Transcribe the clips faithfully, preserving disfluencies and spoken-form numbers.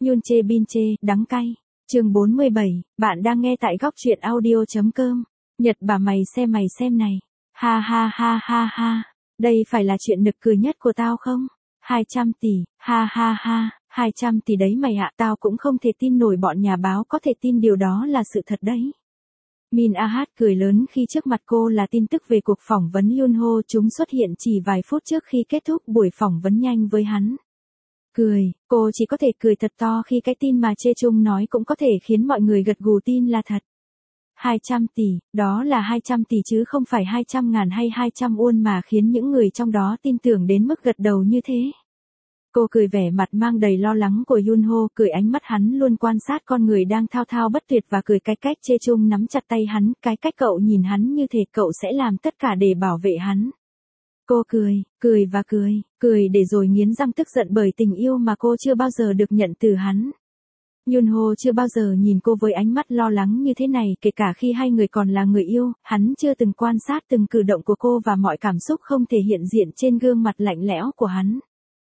Yun chê bin chê, đắng cay. Chương bốn mươi bảy, bạn đang nghe tại góc truyện audio.com. Nhật bà mày xem mày xem này. Ha ha ha ha ha. Đây phải là chuyện nực cười nhất của tao không? hai trăm tỷ, ha ha ha, hai trăm tỷ đấy mày ạ, tao cũng không thể tin nổi bọn nhà báo có thể tin điều đó là sự thật đấy. Min Ah cười lớn khi trước mặt cô là tin tức về cuộc phỏng vấn Yoon Ho, chúng xuất hiện chỉ vài phút trước khi kết thúc buổi phỏng vấn nhanh với hắn. Cười, cô chỉ có thể cười thật to khi cái tin mà Chê Chung nói cũng có thể khiến mọi người gật gù tin là thật. hai trăm tỷ, đó là hai trăm tỷ chứ không phải hai trăm ngàn hay hai trăm won mà khiến những người trong đó tin tưởng đến mức gật đầu như thế. Cô cười vẻ mặt mang đầy lo lắng của Yoon Ho, cười ánh mắt hắn luôn quan sát con người đang thao thao bất tuyệt và cười cái cách Chê Chung nắm chặt tay hắn, cái cách cậu nhìn hắn như thể cậu sẽ làm tất cả để bảo vệ hắn. Cô cười, cười và cười, cười để rồi nghiến răng tức giận bởi tình yêu mà cô chưa bao giờ được nhận từ hắn. Yoon Ho chưa bao giờ nhìn cô với ánh mắt lo lắng như thế này, kể cả khi hai người còn là người yêu, hắn chưa từng quan sát từng cử động của cô và mọi cảm xúc không thể hiện diện trên gương mặt lạnh lẽo của hắn.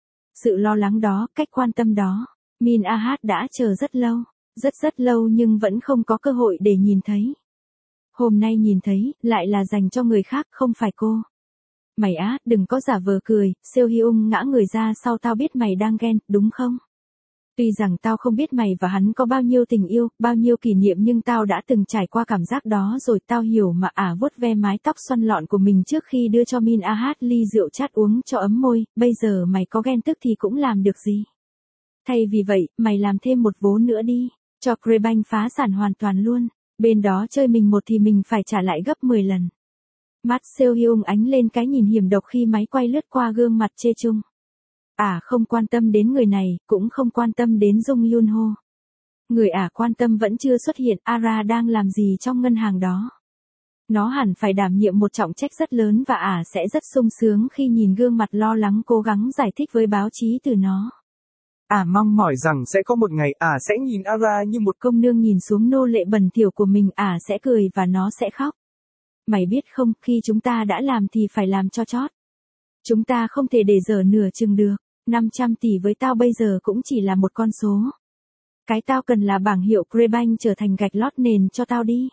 Sự lo lắng đó, cách quan tâm đó, Min Ah đã chờ rất lâu, rất rất lâu nhưng vẫn không có cơ hội để nhìn thấy. Hôm nay nhìn thấy, lại là dành cho người khác, không phải cô. Mày á, đừng có giả vờ cười, Seo Hyung ngã người ra sau, tao biết mày đang ghen, đúng không? Tuy rằng tao không biết mày và hắn có bao nhiêu tình yêu, bao nhiêu kỷ niệm nhưng tao đã từng trải qua cảm giác đó rồi, tao hiểu mà. Ả vuốt ve mái tóc xoăn lọn của mình trước khi đưa cho Min Ah ly rượu chát uống cho ấm môi, bây giờ mày có ghen tức thì cũng làm được gì. Thay vì vậy, mày làm thêm một vố nữa đi, cho Crebank phá sản hoàn toàn luôn, bên đó chơi mình một thì mình phải trả lại gấp mười lần. Mắt Seo Hyung ánh lên cái nhìn hiểm độc khi máy quay lướt qua gương mặt Chê Chung. Ả không quan tâm đến người này, cũng không quan tâm đến Jung Yoon Ho. Người Ả quan tâm vẫn chưa xuất hiện, Ara đang làm gì trong ngân hàng đó. Nó hẳn phải đảm nhiệm một trọng trách rất lớn và Ả sẽ rất sung sướng khi nhìn gương mặt lo lắng cố gắng giải thích với báo chí từ nó. Ả mong mỏi rằng sẽ có một ngày Ả sẽ nhìn Ara như một công nương nhìn xuống nô lệ bẩn thỉu của mình, Ả sẽ cười và nó sẽ khóc. Mày biết không, khi chúng ta đã làm thì phải làm cho chót. Chúng ta không thể để dở nửa chừng được. năm trăm tỷ với tao bây giờ cũng chỉ là một con số. Cái tao cần là bảng hiệu Crebank trở thành gạch lót nền cho tao đi.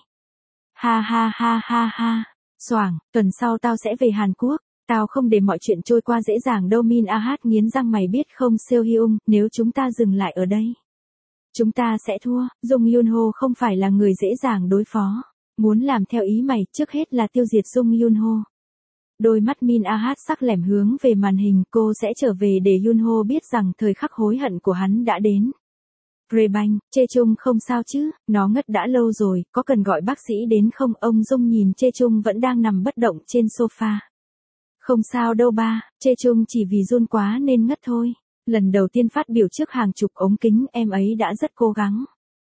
Ha ha ha ha ha. Xoảng, tuần sau tao sẽ về Hàn Quốc. Tao không để mọi chuyện trôi qua dễ dàng đâu. Min Ah nghiến răng, mày biết không Seo Hyung, nếu chúng ta dừng lại ở đây, chúng ta sẽ thua. Jung Yoon Ho không phải là người dễ dàng đối phó. Muốn làm theo ý mày, trước hết là tiêu diệt Jung Yoon Ho. Đôi mắt Min Ah sắc lẻm hướng về màn hình, cô sẽ trở về để Yoon Ho biết rằng thời khắc hối hận của hắn đã đến. Crebank, Chê Chung không sao chứ, nó ngất đã lâu rồi, có cần gọi bác sĩ đến không? Ông Dung nhìn Chê Chung vẫn đang nằm bất động trên sofa. Không sao đâu ba, Chê Chung chỉ vì run quá nên ngất thôi. Lần đầu tiên phát biểu trước hàng chục ống kính, em ấy đã rất cố gắng.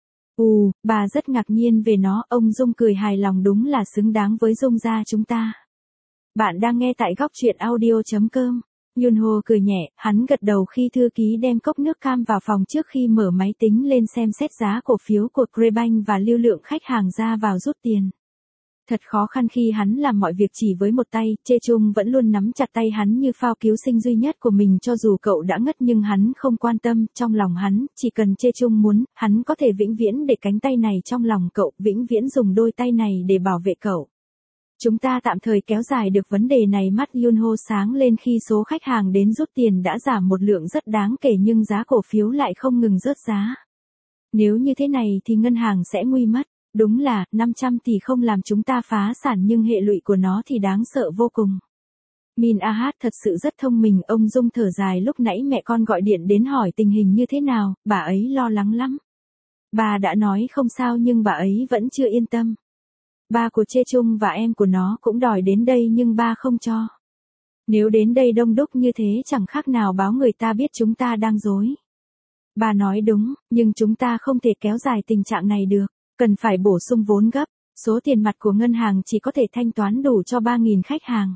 Ù, bà rất ngạc nhiên về nó, ông Dung cười hài lòng, đúng là xứng đáng với Dung gia chúng ta. Bạn đang nghe tại góc truyện audio.com. Yoon Ho cười nhẹ, hắn gật đầu khi thư ký đem cốc nước cam vào phòng trước khi mở máy tính lên xem xét giá cổ phiếu của Crebank và lưu lượng khách hàng ra vào rút tiền. Thật khó khăn khi hắn làm mọi việc chỉ với một tay, Chê Chung vẫn luôn nắm chặt tay hắn như phao cứu sinh duy nhất của mình, cho dù cậu đã ngất nhưng hắn không quan tâm, trong lòng hắn, chỉ cần Chê Chung muốn, hắn có thể vĩnh viễn để cánh tay này trong lòng cậu, vĩnh viễn dùng đôi tay này để bảo vệ cậu. Chúng ta tạm thời kéo dài được vấn đề này. Mắt Yoon Ho sáng lên khi số khách hàng đến rút tiền đã giảm một lượng rất đáng kể nhưng giá cổ phiếu lại không ngừng rớt giá. Nếu như thế này thì ngân hàng sẽ nguy mất. Đúng là, năm trăm tỷ không làm chúng ta phá sản nhưng hệ lụy của nó thì đáng sợ vô cùng. Min Ah thật sự rất thông minh, ông Dung thở dài, lúc nãy mẹ con gọi điện đến hỏi tình hình như thế nào, bà ấy lo lắng lắm. Bà đã nói không sao nhưng bà ấy vẫn chưa yên tâm. Ba của Chê Chung và em của nó cũng đòi đến đây nhưng ba không cho. Nếu đến đây đông đúc như thế chẳng khác nào báo người ta biết chúng ta đang dối. Bà nói đúng, nhưng chúng ta không thể kéo dài tình trạng này được. Cần phải bổ sung vốn gấp. Số tiền mặt của ngân hàng chỉ có thể thanh toán đủ cho ba nghìn khách hàng.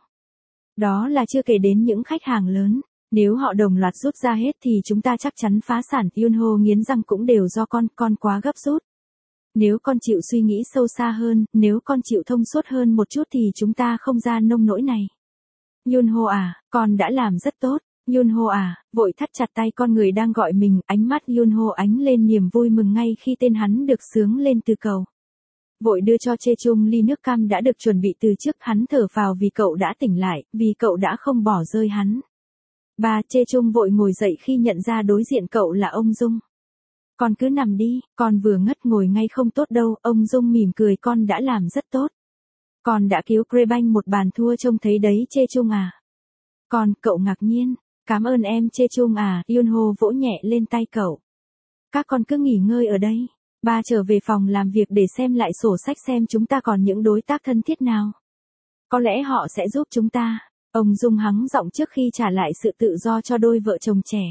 Đó là chưa kể đến những khách hàng lớn. Nếu họ đồng loạt rút ra hết thì chúng ta chắc chắn phá sản. Yoon Ho nghiến răng, cũng đều do con, con quá gấp rút. Nếu con chịu suy nghĩ sâu xa hơn, nếu con chịu thông suốt hơn một chút thì chúng ta không ra nông nỗi này. Yoon Ho à, con đã làm rất tốt. Yunho à, vội thắt chặt tay con người đang gọi mình, ánh mắt Yunho ánh lên niềm vui mừng ngay khi tên hắn được xướng lên từ cầu. Vội đưa cho Chê Chung ly nước cam đã được chuẩn bị từ trước, hắn thở phào vì cậu đã tỉnh lại, vì cậu đã không bỏ rơi hắn. Bà Chê Chung vội ngồi dậy khi nhận ra đối diện cậu là ông Dung. Con cứ nằm đi, con vừa ngất ngồi ngay không tốt đâu, ông Dung mỉm cười, con đã làm rất tốt. Con đã cứu Krebanh một bàn thua trông thấy đấy Chê Chung à. Con, cậu ngạc nhiên, cảm ơn em Chê Chung à, Yunho vỗ nhẹ lên tay cậu. Các con cứ nghỉ ngơi ở đây, ba trở về phòng làm việc để xem lại sổ sách xem chúng ta còn những đối tác thân thiết nào. Có lẽ họ sẽ giúp chúng ta. Ông Dung hắng giọng trước khi trả lại sự tự do cho đôi vợ chồng trẻ.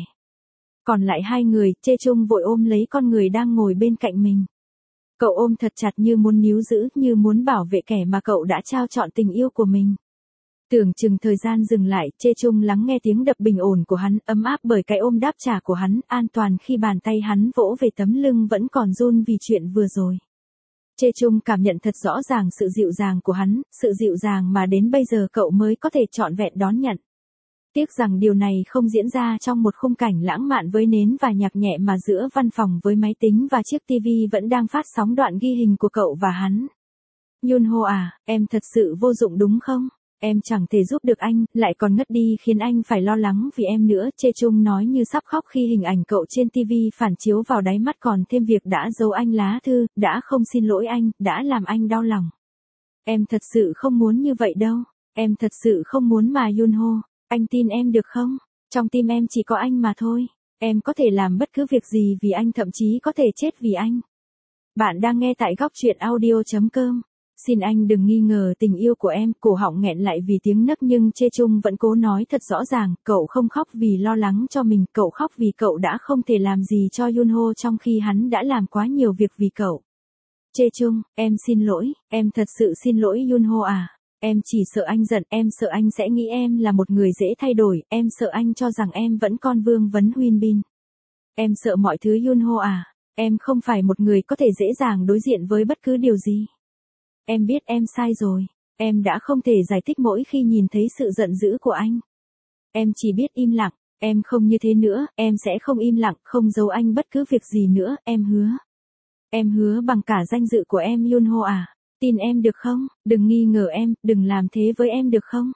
Còn lại hai người, Chê Chung vội ôm lấy con người đang ngồi bên cạnh mình. Cậu ôm thật chặt như muốn níu giữ, như muốn bảo vệ kẻ mà cậu đã trao trọn tình yêu của mình. Tưởng chừng thời gian dừng lại, Chê Chung lắng nghe tiếng đập bình ổn của hắn, ấm áp bởi cái ôm đáp trả của hắn, an toàn khi bàn tay hắn vỗ về tấm lưng vẫn còn run vì chuyện vừa rồi. Chê Chung cảm nhận thật rõ ràng sự dịu dàng của hắn, sự dịu dàng mà đến bây giờ cậu mới có thể trọn vẹn đón nhận. Tiếc rằng điều này không diễn ra trong một khung cảnh lãng mạn với nến và nhạc nhẹ mà giữa văn phòng với máy tính và chiếc tivi vẫn đang phát sóng đoạn ghi hình của cậu và hắn. Yunho à, em thật sự vô dụng đúng không? Em chẳng thể giúp được anh, lại còn ngất đi khiến anh phải lo lắng vì em nữa, Chê Chung nói như sắp khóc khi hình ảnh cậu trên tivi phản chiếu vào đáy mắt, còn thêm việc đã giấu anh lá thư, đã không xin lỗi anh, đã làm anh đau lòng. Em thật sự không muốn như vậy đâu, em thật sự không muốn mà Yunho, anh tin em được không? Trong tim em chỉ có anh mà thôi, em có thể làm bất cứ việc gì vì anh, thậm chí có thể chết vì anh. Bạn đang nghe tại góc truyện audio chấm com. Xin anh đừng nghi ngờ tình yêu của em, cổ họng nghẹn lại vì tiếng nấc nhưng Chê Chung vẫn cố nói thật rõ ràng, cậu không khóc vì lo lắng cho mình, cậu khóc vì cậu đã không thể làm gì cho Yunho trong khi hắn đã làm quá nhiều việc vì cậu. Chê Chung, em xin lỗi, em thật sự xin lỗi Yunho à, em chỉ sợ anh giận, em sợ anh sẽ nghĩ em là một người dễ thay đổi, em sợ anh cho rằng em vẫn con vương vấn Huyên Bin. Em sợ mọi thứ Yunho à, em không phải một người có thể dễ dàng đối diện với bất cứ điều gì. Em biết em sai rồi, em đã không thể giải thích mỗi khi nhìn thấy sự giận dữ của anh. Em chỉ biết im lặng, em không như thế nữa, em sẽ không im lặng, không giấu anh bất cứ việc gì nữa, em hứa. Em hứa bằng cả danh dự của em Yunho à, tin em được không, đừng nghi ngờ em, đừng làm thế với em được không?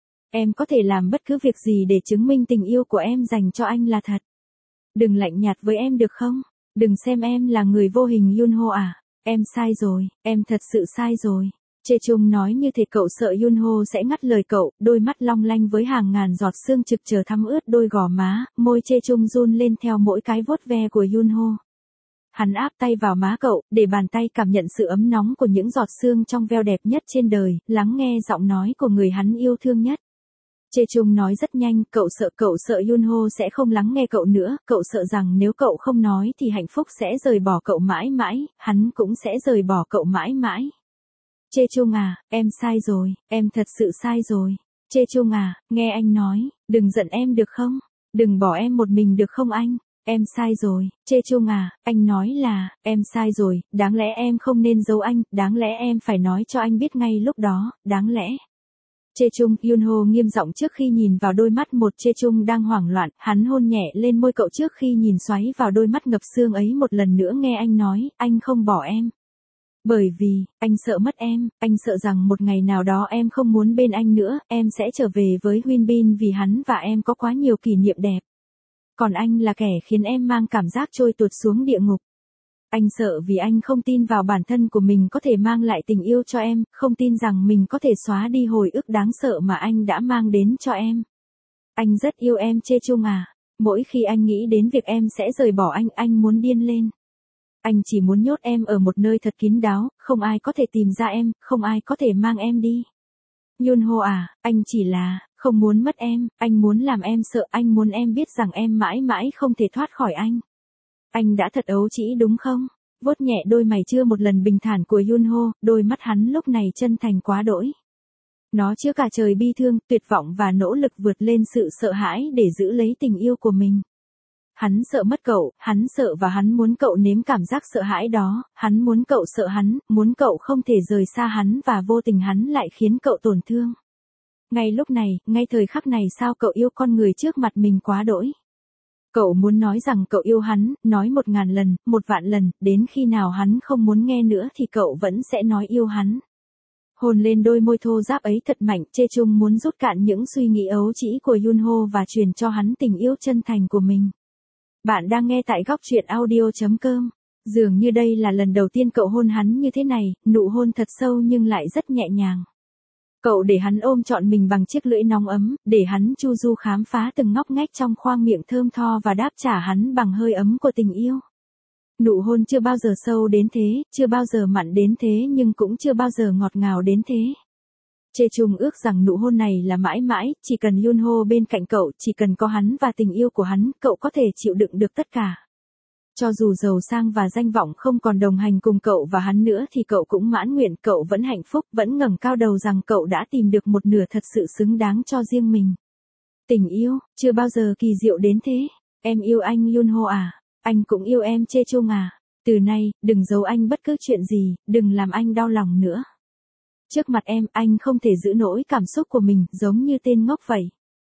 Em có thể làm bất cứ việc gì để chứng minh tình yêu của em dành cho anh là thật. Đừng lạnh nhạt với em được không? Đừng xem em là người vô hình Yunho à. Em sai rồi, em thật sự sai rồi. Chê Chung nói như thể cậu sợ Yunho sẽ ngắt lời cậu, đôi mắt long lanh với hàng ngàn giọt sương trực chờ thắm ướt đôi gò má, môi Chê Chung run lên theo mỗi cái vuốt ve của Yunho. Hắn áp tay vào má cậu, để bàn tay cảm nhận sự ấm nóng của những giọt sương trong veo đẹp nhất trên đời, lắng nghe giọng nói của người hắn yêu thương nhất. Chê Chung nói rất nhanh, cậu sợ cậu sợ Yunho sẽ không lắng nghe cậu nữa, cậu sợ rằng nếu cậu không nói thì hạnh phúc sẽ rời bỏ cậu mãi mãi, hắn cũng sẽ rời bỏ cậu mãi mãi. Chê Chung à, em sai rồi, em thật sự sai rồi. Chê Chung à, nghe anh nói, đừng giận em được không? Đừng bỏ em một mình được không anh? Em sai rồi, Chê Chung à, anh nói là, em sai rồi, đáng lẽ em không nên giấu anh, đáng lẽ em phải nói cho anh biết ngay lúc đó, đáng lẽ. Chê Chung, Yunho nghiêm giọng trước khi nhìn vào đôi mắt một Chê Chung đang hoảng loạn, hắn hôn nhẹ lên môi cậu trước khi nhìn xoáy vào đôi mắt ngập sương ấy một lần nữa, nghe anh nói, anh không bỏ em. Bởi vì, anh sợ mất em, anh sợ rằng một ngày nào đó em không muốn bên anh nữa, em sẽ trở về với Huyên Bin vì hắn và em có quá nhiều kỷ niệm đẹp. Còn anh là kẻ khiến em mang cảm giác trôi tuột xuống địa ngục. Anh sợ vì anh không tin vào bản thân của mình có thể mang lại tình yêu cho em, không tin rằng mình có thể xóa đi hồi ức đáng sợ mà anh đã mang đến cho em. Anh rất yêu em Chê Chung à, mỗi khi anh nghĩ đến việc em sẽ rời bỏ anh, anh muốn điên lên. Anh chỉ muốn nhốt em ở một nơi thật kín đáo, không ai có thể tìm ra em, không ai có thể mang em đi. Yunho à, anh chỉ là, không muốn mất em, anh muốn làm em sợ, anh muốn em biết rằng em mãi mãi không thể thoát khỏi anh. Anh đã thật ấu trĩ đúng không? Vuốt nhẹ đôi mày chưa một lần bình thản của Yunho, đôi mắt hắn lúc này chân thành quá đỗi. Nó chứa cả trời bi thương, tuyệt vọng và nỗ lực vượt lên sự sợ hãi để giữ lấy tình yêu của mình. Hắn sợ mất cậu, hắn sợ và hắn muốn cậu nếm cảm giác sợ hãi đó, hắn muốn cậu sợ hắn, muốn cậu không thể rời xa hắn và vô tình hắn lại khiến cậu tổn thương. Ngay lúc này, ngay thời khắc này sao cậu yêu con người trước mặt mình quá đỗi. Cậu muốn nói rằng cậu yêu hắn, nói một ngàn lần, một vạn lần, đến khi nào hắn không muốn nghe nữa thì cậu vẫn sẽ nói yêu hắn. Hôn lên đôi môi thô ráp ấy thật mạnh, Chê Chung muốn rút cạn những suy nghĩ ấu trĩ của Yunho và truyền cho hắn tình yêu chân thành của mình. Bạn đang nghe tại góc truyện audio chấm com. Dường như đây là lần đầu tiên cậu hôn hắn như thế này, nụ hôn thật sâu nhưng lại rất nhẹ nhàng. Cậu để hắn ôm trọn mình bằng chiếc lưỡi nóng ấm, để hắn chu du khám phá từng ngóc ngách trong khoang miệng thơm tho và đáp trả hắn bằng hơi ấm của tình yêu. Nụ hôn chưa bao giờ sâu đến thế, chưa bao giờ mặn đến thế nhưng cũng chưa bao giờ ngọt ngào đến thế. Chê Chung ước rằng nụ hôn này là mãi mãi, chỉ cần Yunho bên cạnh cậu, chỉ cần có hắn và tình yêu của hắn, cậu có thể chịu đựng được tất cả. Cho dù giàu sang và danh vọng không còn đồng hành cùng cậu và hắn nữa thì cậu cũng mãn nguyện, cậu vẫn hạnh phúc, vẫn ngẩng cao đầu rằng cậu đã tìm được một nửa thật sự xứng đáng cho riêng mình. Tình yêu, chưa bao giờ kỳ diệu đến thế. Em yêu anh Yunho à? Anh cũng yêu em Chê Chung à? Từ nay, đừng giấu anh bất cứ chuyện gì, đừng làm anh đau lòng nữa. Trước mặt em, anh không thể giữ nổi cảm xúc của mình, giống như tên ngốc vậy.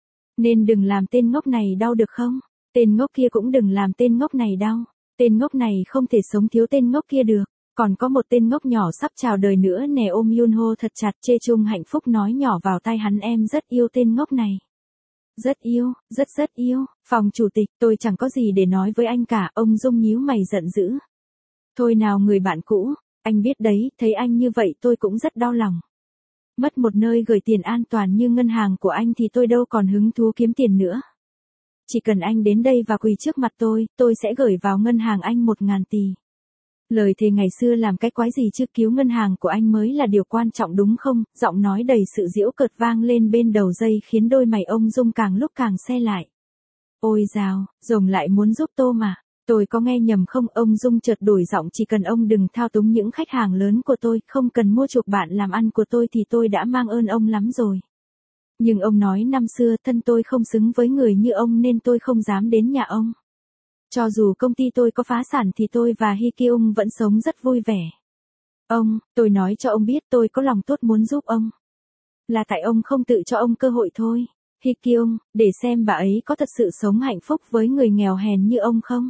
Nên đừng làm tên ngốc này đau được không? Tên ngốc kia cũng đừng làm tên ngốc này đau. Tên ngốc này không thể sống thiếu tên ngốc kia được. Còn có một tên ngốc nhỏ sắp chào đời nữa nè, ôm Yunho thật chặt. Chê Chung hạnh phúc nói nhỏ vào tai hắn, em rất yêu tên ngốc này. Rất yêu, rất rất yêu. Phòng chủ tịch, tôi chẳng có gì để nói với anh cả, ông Dung nhíu mày giận dữ. Thôi nào người bạn cũ, anh biết đấy, thấy anh như vậy tôi cũng rất đau lòng. Mất một nơi gửi tiền an toàn như ngân hàng của anh thì tôi đâu còn hứng thú kiếm tiền nữa. Chỉ cần anh đến đây và quỳ trước mặt tôi, tôi sẽ gửi vào ngân hàng anh một ngàn tỷ. Lời thề ngày xưa làm cái quái gì chứ, cứu ngân hàng của anh mới là điều quan trọng đúng không? Giọng nói đầy sự giễu cợt vang lên bên đầu dây khiến đôi mày ông Dung càng lúc càng se lại. Ôi dào, rồng lại muốn giúp tô mà. Tôi có nghe nhầm không? Ông Dung chợt đổi giọng, chỉ cần ông đừng thao túng những khách hàng lớn của tôi, không cần mua chuộc bạn làm ăn của tôi thì tôi đã mang ơn ông lắm rồi. Nhưng ông nói năm xưa thân tôi không xứng với người như ông nên tôi không dám đến nhà ông. Cho dù công ty tôi có phá sản thì tôi và Hi Kyung vẫn sống rất vui vẻ. Ông, tôi nói cho ông biết tôi có lòng tốt muốn giúp ông. Là tại ông không tự cho ông cơ hội thôi. Hi Kyung, để xem bà ấy có thật sự sống hạnh phúc với người nghèo hèn như ông không?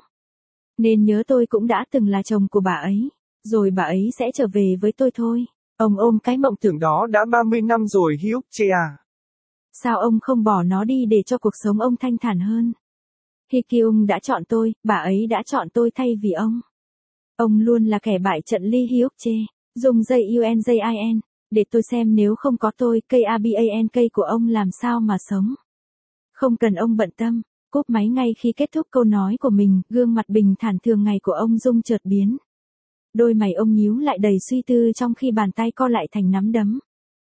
Nên nhớ tôi cũng đã từng là chồng của bà ấy. Rồi bà ấy sẽ trở về với tôi thôi. Ông ôm cái mộng Tưởng đó đã ba mươi năm rồi Hyuk Chê à. Sao ông không bỏ nó đi để cho cuộc sống ông thanh thản hơn? Hi Kyung đã chọn tôi, bà ấy đã chọn tôi thay vì ông. Ông luôn là kẻ bại trận Lee Hyuk Chê. Dùng dây Unjin, để tôi xem nếu không có tôi, cây Abank của ông làm sao mà sống. Không cần ông bận tâm. Cúp máy ngay khi kết thúc câu nói của mình, gương mặt bình thản thường ngày của ông Dung chợt biến. Đôi mày ông nhíu lại đầy suy tư trong khi bàn tay co lại thành nắm đấm.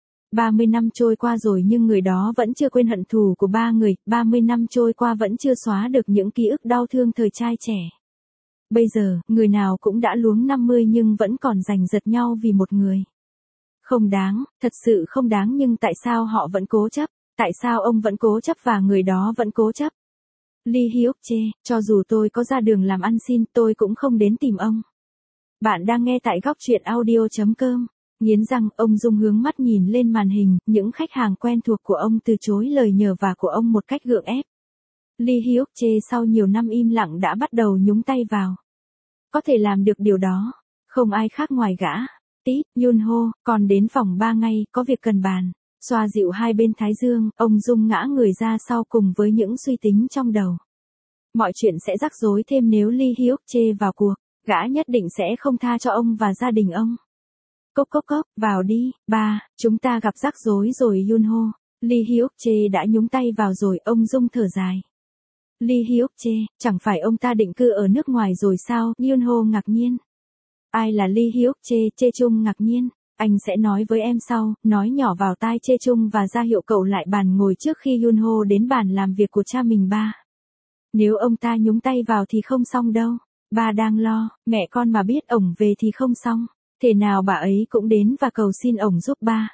ba mươi năm trôi qua rồi nhưng người đó vẫn chưa quên hận thù của ba người, ba mươi năm trôi qua vẫn chưa xóa được những ký ức đau thương thời trai trẻ. Bây giờ, người nào cũng đã luống năm mươi nhưng vẫn còn giành giật nhau vì một người. Không đáng, thật sự không đáng, nhưng tại sao họ vẫn cố chấp? Tại sao ông vẫn cố chấp và người đó vẫn cố chấp? Lee Hyuk Chê, cho dù tôi có ra đường làm ăn xin, tôi cũng không đến tìm ông. Bạn đang nghe tại góc truyện audio chấm com. Nghiến răng, ông Dung hướng mắt nhìn lên màn hình, những khách hàng quen thuộc của ông từ chối lời nhờ vả của ông một cách gượng ép. Lee Hyuk Chê sau nhiều năm im lặng đã bắt đầu nhúng tay vào. Có thể làm được điều đó, không ai khác ngoài gã. Tít, Yunho, còn đến phòng ba ngay, có việc cần bàn. Xoa dịu hai bên thái dương, ông Dung ngã người ra sau cùng với những suy tính trong đầu. Mọi chuyện sẽ rắc rối thêm nếu Lee Hyuk Chê vào cuộc, gã nhất định sẽ không tha cho ông và gia đình ông. Cốc cốc cốc, vào đi, ba, chúng ta gặp rắc rối rồi Yunho. Lee Hyuk Chê đã nhúng tay vào rồi, ông Dung thở dài. Lee Hyuk Chê, chẳng phải ông ta định cư ở nước ngoài rồi sao? Yunho ngạc nhiên. Ai là Lee Hyuk Chê? Chê Chung ngạc nhiên. Anh sẽ nói với em sau, nói nhỏ vào tai Chê Chung và ra hiệu cậu lại bàn ngồi trước khi Yunho đến bàn làm việc của cha mình ba. Nếu ông ta nhúng tay vào thì không xong đâu. Ba đang lo, mẹ con mà biết ổng về thì không xong. Thế nào bà ấy cũng đến và cầu xin ổng giúp ba.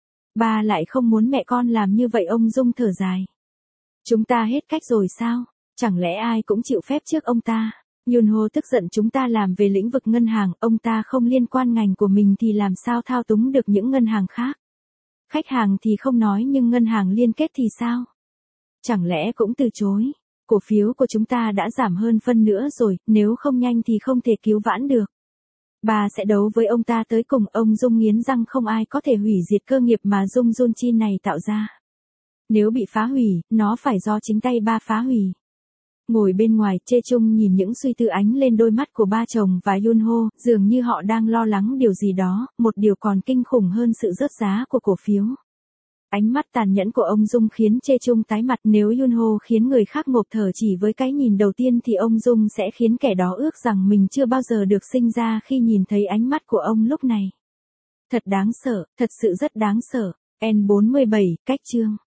Ba lại không muốn mẹ con làm như vậy, ông Dung thở dài. Chúng ta hết cách rồi sao? Chẳng lẽ ai cũng chịu phép trước ông ta? Yunho tức giận, chúng ta làm về lĩnh vực ngân hàng, ông ta không liên quan ngành của mình thì làm sao thao túng được những ngân hàng khác? Khách hàng thì không nói nhưng ngân hàng liên kết thì sao? Chẳng lẽ cũng từ chối? Cổ phiếu của chúng ta đã giảm hơn phân nữa rồi, nếu không nhanh thì không thể cứu vãn được. Bà sẽ đấu với ông ta tới cùng. Ông Dung nghiến răng, không ai có thể hủy diệt cơ nghiệp mà Dung Junchin này tạo ra. Nếu bị phá hủy, nó phải do chính tay ba phá hủy. Ngồi bên ngoài, Chê Chung nhìn những suy tư ánh lên đôi mắt của ba chồng và Yunho, dường như họ đang lo lắng điều gì đó, một điều còn kinh khủng hơn sự rớt giá của cổ phiếu. Ánh mắt tàn nhẫn của ông Dung khiến Chê Chung tái mặt. Nếu Yunho khiến người khác ngộp thở chỉ với cái nhìn đầu tiên thì ông Dung sẽ khiến kẻ đó ước rằng mình chưa bao giờ được sinh ra khi nhìn thấy ánh mắt của ông lúc này. Thật đáng sợ, thật sự rất đáng sợ. N bốn mươi bảy, cách chương.